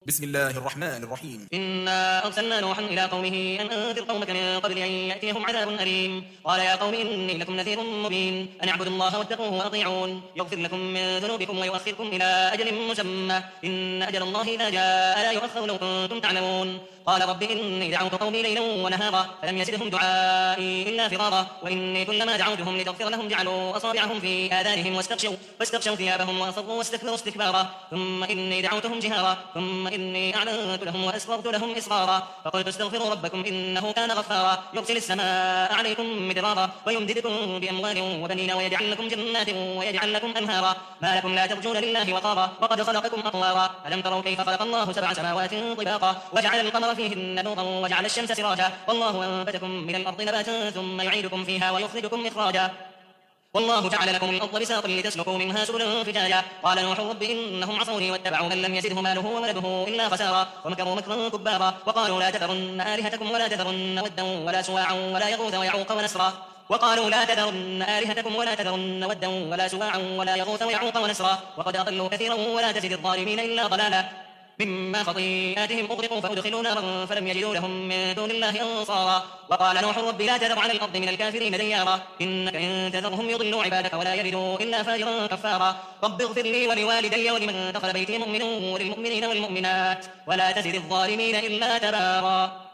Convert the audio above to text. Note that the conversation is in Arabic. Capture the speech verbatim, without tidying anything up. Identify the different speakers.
Speaker 1: بسم الله الرحمن الرحيم.
Speaker 2: إنا أرسلنا نوحا إلى قومه أن أنذر قومك من قبل أن يأتيهم عذاب أليم. قال يا قوم إني لكم نذير مبين أن اعبدوا الله واتقوه وأطيعون يغفر لكم من ذنوبكم ويؤخركم إلى أجل مسمى إن أجل الله إذا جاء لا يؤخر لو كنتم تعلمون. قال رب إني دعوت قومي ليلا ونهارا فلم يزدهم دعائي إلا فرارا وإني كلما دعوتهم لتغفر لهم جعلوا أصابعهم في آذانهم واستغشوا واستغشوا ثيابهم وأصروا واستكبروا استكبارا ثم إني دعوتهم جهارا ثم إني أعلنت لهم وأسررت لهم إسرارا فقلت استغفروا ربكم إنه كان غفارا يرسل السماء عليكم مدرارا ويمددكم بأموال وبنين ويجعل لكم جنات ويجعل لكم أنهارا ما لكم لا ترجون لله وقارا وقد خلقكم أطوارا ألم تروا كيف خلق الله سبع سماوات طباقا وجعل القمر فيهن نورا وجعل الشمس سراجا والله أنبتكم من الأرض نباتا ثم يعيدكم فيها ويخرجكم إخراجا والله جعل لكم الأرض بساطا لتسلكوا منها سبلا فجاجا. قال نوح رب إنهم عصوني واتبعوا من لم يزده ماله وولده إلا خسارا ومكروا مكرا كبارا وقالوا لا تذرن آلهتكم ولا تذرن ودا ولا سواعا ولا يغوث ويعوق ونسرا وقالوا لا تذرن آلهتكم ولا تذرن ودا ولا سواعا ولا يغوث ويعوق ونسرا وقد أضلوا كثيرا ولا تزد الظالمين إلا ضلالا مما خطيئاتهم أغرقوا فأدخلوا نارا فلم يجدوا لهم من دون الله أنصارا. وقال نوح رب لا تذر على الأرض من الكافرين ديارا إنك إن تذرهم يضلوا عبادك ولا يلدوا إلا فاجرا كفارا رب اغفر لي ولوالدي ولمن دخل بيتي مؤمن وللمؤمنين والمؤمنات ولا تزد الظالمين إلا تبارا.